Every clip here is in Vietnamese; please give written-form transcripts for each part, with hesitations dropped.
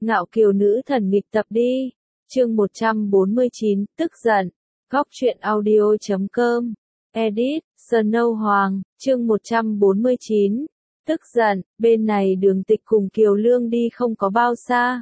Ngạo kiều nữ thần nghịch tập đi. Chương 149, tức giận. Góc truyện audio.com. Edit, Snow Hoàng, chương 149. Tức giận, bên này Đường Tịch cùng Kiều Lương đi không có bao xa.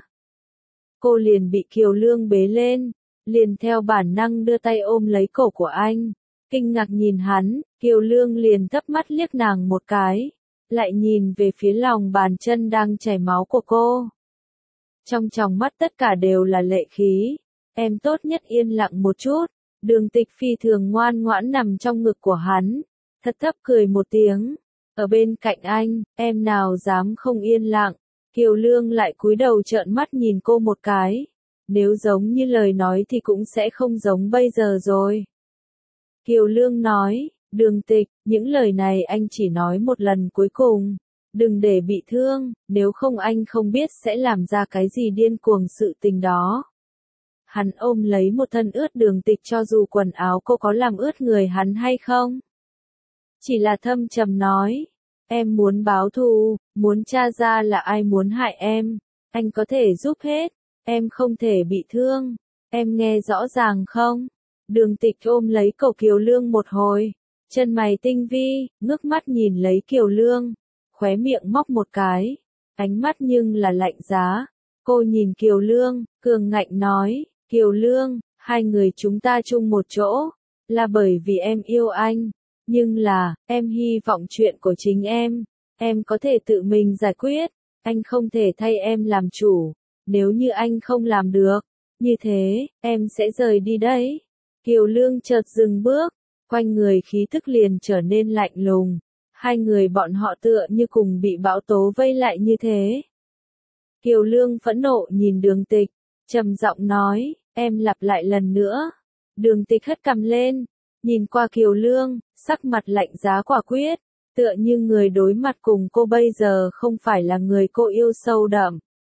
Cô liền bị Kiều Lương bế lên, liền theo bản năng đưa tay ôm lấy cổ của anh. Kinh ngạc nhìn hắn, Kiều Lương liền thấp mắt liếc nàng một cái, lại nhìn về phía lòng bàn chân đang chảy máu của cô. Trong tròng mắt tất cả đều là lệ khí. Em tốt nhất yên lặng một chút. Đường Tịch phi thường ngoan ngoãn nằm trong ngực của hắn, thật thấp cười một tiếng. Ở bên cạnh anh, em nào dám không yên lặng. Kiều Lương lại cúi đầu trợn mắt nhìn cô một cái. Nếu giống như lời nói thì cũng sẽ không giống bây giờ rồi. Kiều Lương nói, Đường Tịch, những lời này anh chỉ nói một lần cuối cùng. Đừng để bị thương, nếu không anh không biết sẽ làm ra cái gì điên cuồng sự tình đó. Hắn ôm lấy một thân ướt Đường Tịch cho dù quần áo cô có làm ướt người hắn hay không. Chỉ là thâm trầm nói, em muốn báo thù, muốn tra ra là ai muốn hại em, anh có thể giúp hết, em không thể bị thương, em nghe rõ ràng không? Đường Tịch ôm lấy cổ Kiều Lương một hồi, chân mày tinh vi, ngước mắt nhìn lấy Kiều Lương, khóe miệng móc một cái, ánh mắt nhưng là lạnh giá. Cô nhìn Kiều Lương, cường ngạnh nói, Kiều Lương, hai người chúng ta chung một chỗ, là bởi vì em yêu anh, nhưng là, em hy vọng chuyện của chính em có thể tự mình giải quyết, anh không thể thay em làm chủ, nếu như anh không làm được, như thế, em sẽ rời đi đấy. Kiều Lương chợt dừng bước, quanh người khí tức liền trở nên lạnh lùng, hai người bọn họ tựa như cùng bị bão tố vây lại như thế. Kiều Lương phẫn nộ nhìn Đường Tịch, trầm giọng nói, em lặp lại lần nữa. Đường Tịch hất cằm lên, nhìn qua Kiều Lương, sắc mặt lạnh giá quả quyết, tựa như người đối mặt cùng cô bây giờ không phải là người cô yêu sâu đậm,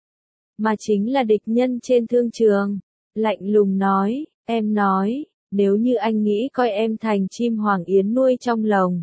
mà chính là địch nhân trên thương trường. Lạnh lùng nói, em nói, nếu như anh nghĩ coi em thành chim hoàng yến nuôi trong lồng,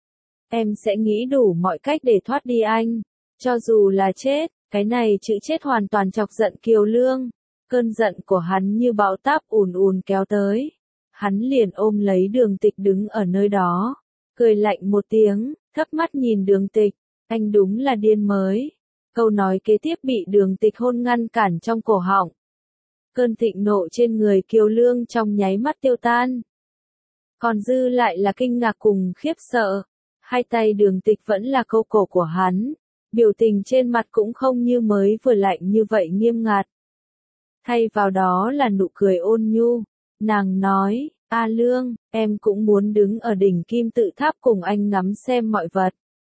em sẽ nghĩ đủ mọi cách để thoát đi anh, cho dù là chết. Cái này chữ chết hoàn toàn chọc giận Kiều Lương, cơn giận của hắn như bão táp ùn ùn kéo tới. Hắn liền ôm lấy Đường Tịch đứng ở nơi đó, cười lạnh một tiếng, thấp mắt nhìn Đường Tịch, anh đúng là điên mới. Câu nói kế tiếp bị Đường Tịch hôn ngăn cản trong cổ họng. Cơn thịnh nộ trên người Kiều Lương trong nháy mắt tiêu tan. Còn dư lại là kinh ngạc cùng khiếp sợ. Hai tay Đường Tịch vẫn là câu cổ của hắn. Biểu tình trên mặt cũng không như mới vừa lạnh như vậy nghiêm ngặt. Thay vào đó là nụ cười ôn nhu. Nàng nói, A Lương, em cũng muốn đứng ở đỉnh kim tự tháp cùng anh ngắm xem mọi vật.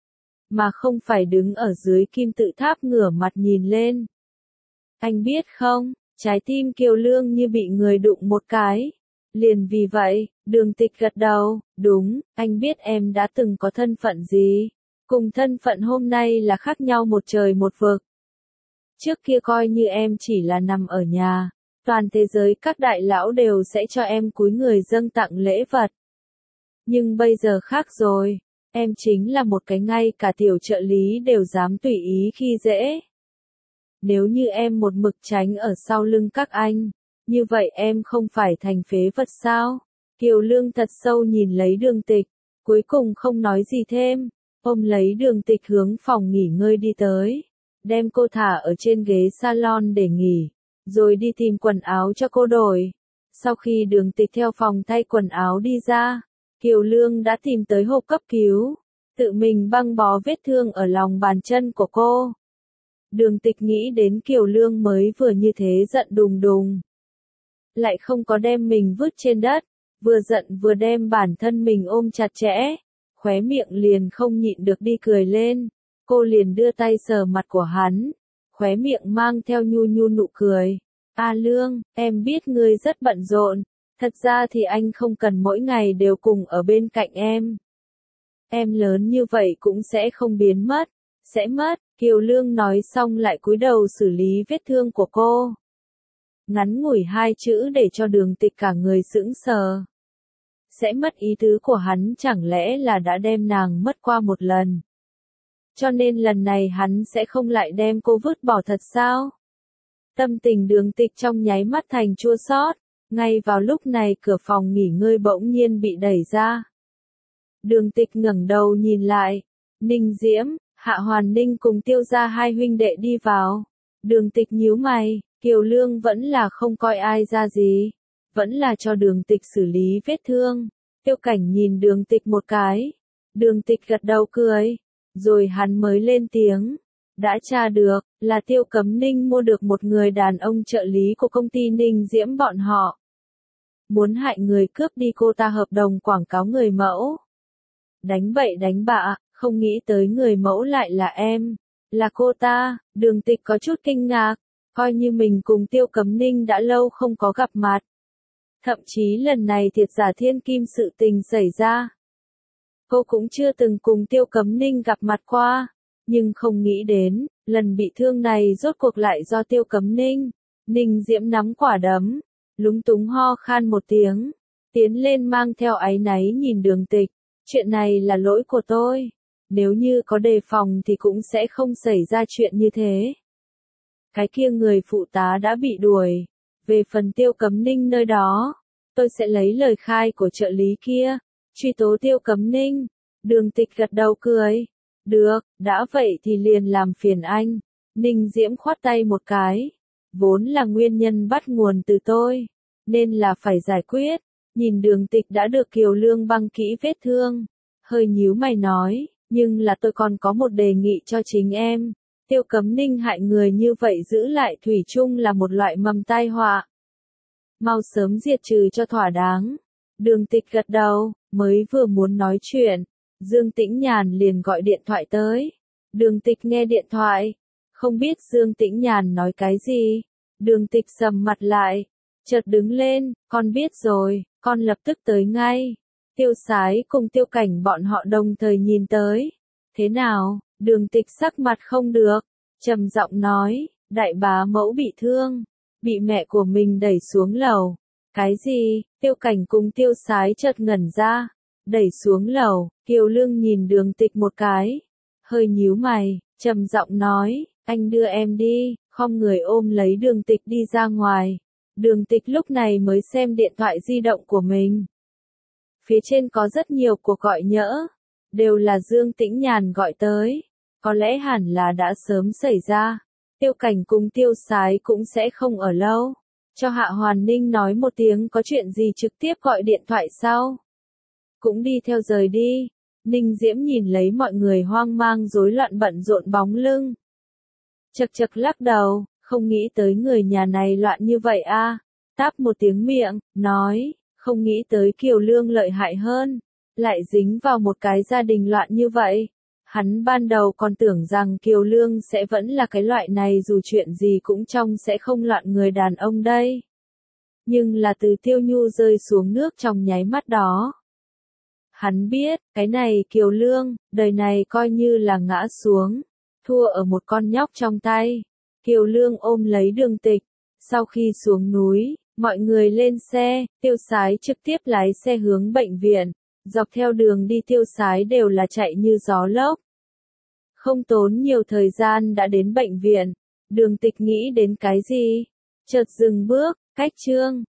Mà không phải đứng ở dưới kim tự tháp ngửa mặt nhìn lên. Anh biết không, trái tim Kiều Lương như bị người đụng một cái. Liền vì vậy, Đường Tịch gật đầu, đúng, anh biết em đã từng có thân phận gì. Cùng thân phận hôm nay là khác nhau một trời một vực. Trước kia coi như em chỉ là nằm ở nhà, toàn thế giới các đại lão đều sẽ cho em cúi người dâng tặng lễ vật. Nhưng bây giờ khác rồi, em chính là một cái ngay cả tiểu trợ lý đều dám tùy ý khi dễ. Nếu như em một mực tránh ở sau lưng các anh, như vậy em không phải thành phế vật sao? Kiều Lương thật sâu nhìn lấy Đường Tịch, cuối cùng không nói gì thêm. Ôm lấy Đường Tịch hướng phòng nghỉ ngơi đi tới, đem cô thả ở trên ghế salon để nghỉ, rồi đi tìm quần áo cho cô đổi. Sau khi Đường Tịch theo phòng thay quần áo đi ra, Kiều Lương đã tìm tới hộp cấp cứu, tự mình băng bó vết thương ở lòng bàn chân của cô. Đường Tịch nghĩ đến Kiều Lương mới vừa như thế giận đùng đùng, lại không có đem mình vứt trên đất, vừa giận vừa đem bản thân mình ôm chặt chẽ. Khóe miệng liền không nhịn được đi cười lên, cô liền đưa tay sờ mặt của hắn, khóe miệng mang theo nhu nhu nụ cười. A Lương, em biết ngươi rất bận rộn, thật ra thì anh không cần mỗi ngày đều cùng ở bên cạnh em. Em lớn như vậy cũng sẽ không biến mất, sẽ mất. Kiều Lương nói xong lại cúi đầu xử lý vết thương của cô. Ngắn ngủi hai chữ để cho Đường Tịch cả người sững sờ. Sẽ mất ý tứ của hắn chẳng lẽ là đã đem nàng mất qua một lần. Cho nên lần này hắn sẽ không lại đem cô vứt bỏ thật sao? Tâm tình Đường Tịch trong nháy mắt thành chua xót. Ngay vào lúc này cửa phòng nghỉ ngơi bỗng nhiên bị đẩy ra. Đường Tịch ngẩng đầu nhìn lại. Ninh Diễm, Hạ Hoàn Ninh cùng Tiêu gia hai huynh đệ đi vào. Đường Tịch nhíu mày, Kiều Lương vẫn là không coi ai ra gì. Vẫn là cho Đường Tịch xử lý vết thương. Tiêu Cảnh nhìn Đường Tịch một cái. Đường Tịch gật đầu cười. Rồi hắn mới lên tiếng. Đã tra được, là Tiêu Cấm Ninh mua được một người đàn ông trợ lý của công ty Ninh Diễm bọn họ. Muốn hại người cướp đi cô ta hợp đồng quảng cáo người mẫu. Đánh bậy đánh bạ, không nghĩ tới người mẫu lại là em. Là cô ta. Đường Tịch có chút kinh ngạc. Coi như mình cùng Tiêu Cấm Ninh đã lâu không có gặp mặt. Thậm chí lần này thiệt giả thiên kim sự tình xảy ra. Cô cũng chưa từng cùng Tiêu Cấm Ninh gặp mặt qua. Nhưng không nghĩ đến, lần bị thương này rốt cuộc lại do Tiêu Cấm Ninh. Ninh Diễm nắm quả đấm, lúng túng ho khan một tiếng, tiến lên mang theo áy náy nhìn Đường Tịch. Chuyện này là lỗi của tôi. Nếu như có đề phòng thì cũng sẽ không xảy ra chuyện như thế. Cái kia người phụ tá đã bị đuổi. Về phần Tiêu Cấm Ninh nơi đó, tôi sẽ lấy lời khai của trợ lý kia, truy tố Tiêu Cấm Ninh. Đường Tịch gật đầu cười. Được, đã vậy thì liền làm phiền anh. Ninh Diễm khoát tay một cái. Vốn là nguyên nhân bắt nguồn từ tôi, nên là phải giải quyết. Nhìn Đường Tịch đã được Kiều Lương băng kỹ vết thương. Hơi nhíu mày nói, nhưng là tôi còn có một đề nghị cho chính em. Tiêu Cấm Ninh hại người như vậy giữ lại thủy chung là một loại mầm tai họa. Mau sớm diệt trừ cho thỏa đáng. Đường Tịch gật đầu, mới vừa muốn nói chuyện. Dương Tĩnh Nhàn liền gọi điện thoại tới. Đường Tịch nghe điện thoại. Không biết Dương Tĩnh Nhàn nói cái gì. Đường Tịch sầm mặt lại. Chợt đứng lên, con biết rồi, con lập tức tới ngay. Tiêu Sái cùng Tiêu Cảnh bọn họ đồng thời nhìn tới. Thế nào? Đường Tịch sắc mặt không được. Trầm giọng nói, đại bá mẫu bị thương. Bị mẹ của mình đẩy xuống lầu. Cái gì? Tiêu Cảnh cùng Tiêu Sái chợt ngẩn ra. Đẩy xuống lầu, Kiều Lương nhìn Đường Tịch một cái. Hơi nhíu mày, trầm giọng nói, anh đưa em đi, khom người ôm lấy Đường Tịch đi ra ngoài. Đường Tịch lúc này mới xem điện thoại di động của mình. Phía trên có rất nhiều cuộc gọi nhỡ. Đều là Dương Tĩnh Nhàn gọi tới. Có lẽ hẳn là đã sớm xảy ra. Tiêu Cảnh cùng Tiêu Sái cũng sẽ không ở lâu. Cho Hạ Hoàn Ninh nói một tiếng có chuyện gì trực tiếp gọi điện thoại sau. Cũng đi theo rời đi. Ninh Diễm nhìn lấy mọi người hoang mang rối loạn bận rộn bóng lưng. Chật chật lắc đầu, không nghĩ tới người nhà này loạn như vậy a. Táp một tiếng miệng, nói, không nghĩ tới Kiều Lương lợi hại hơn. Lại dính vào một cái gia đình loạn như vậy. Hắn ban đầu còn tưởng rằng Kiều Lương sẽ vẫn là cái loại này dù chuyện gì cũng trong sẽ không loạn người đàn ông đây. Nhưng là từ Tiêu Nhu rơi xuống nước trong nháy mắt đó. Hắn biết, cái này Kiều Lương, đời này coi như là ngã xuống, thua ở một con nhóc trong tay. Kiều Lương ôm lấy Đường Tịch. Sau khi xuống núi, mọi người lên xe, Tiêu Sái trực tiếp lái xe hướng bệnh viện. Dọc theo đường đi Tiêu Sái đều là chạy như gió lốc. Không tốn nhiều thời gian đã đến bệnh viện. Đường Tịch nghĩ đến cái gì? Chợt dừng bước, cách chương.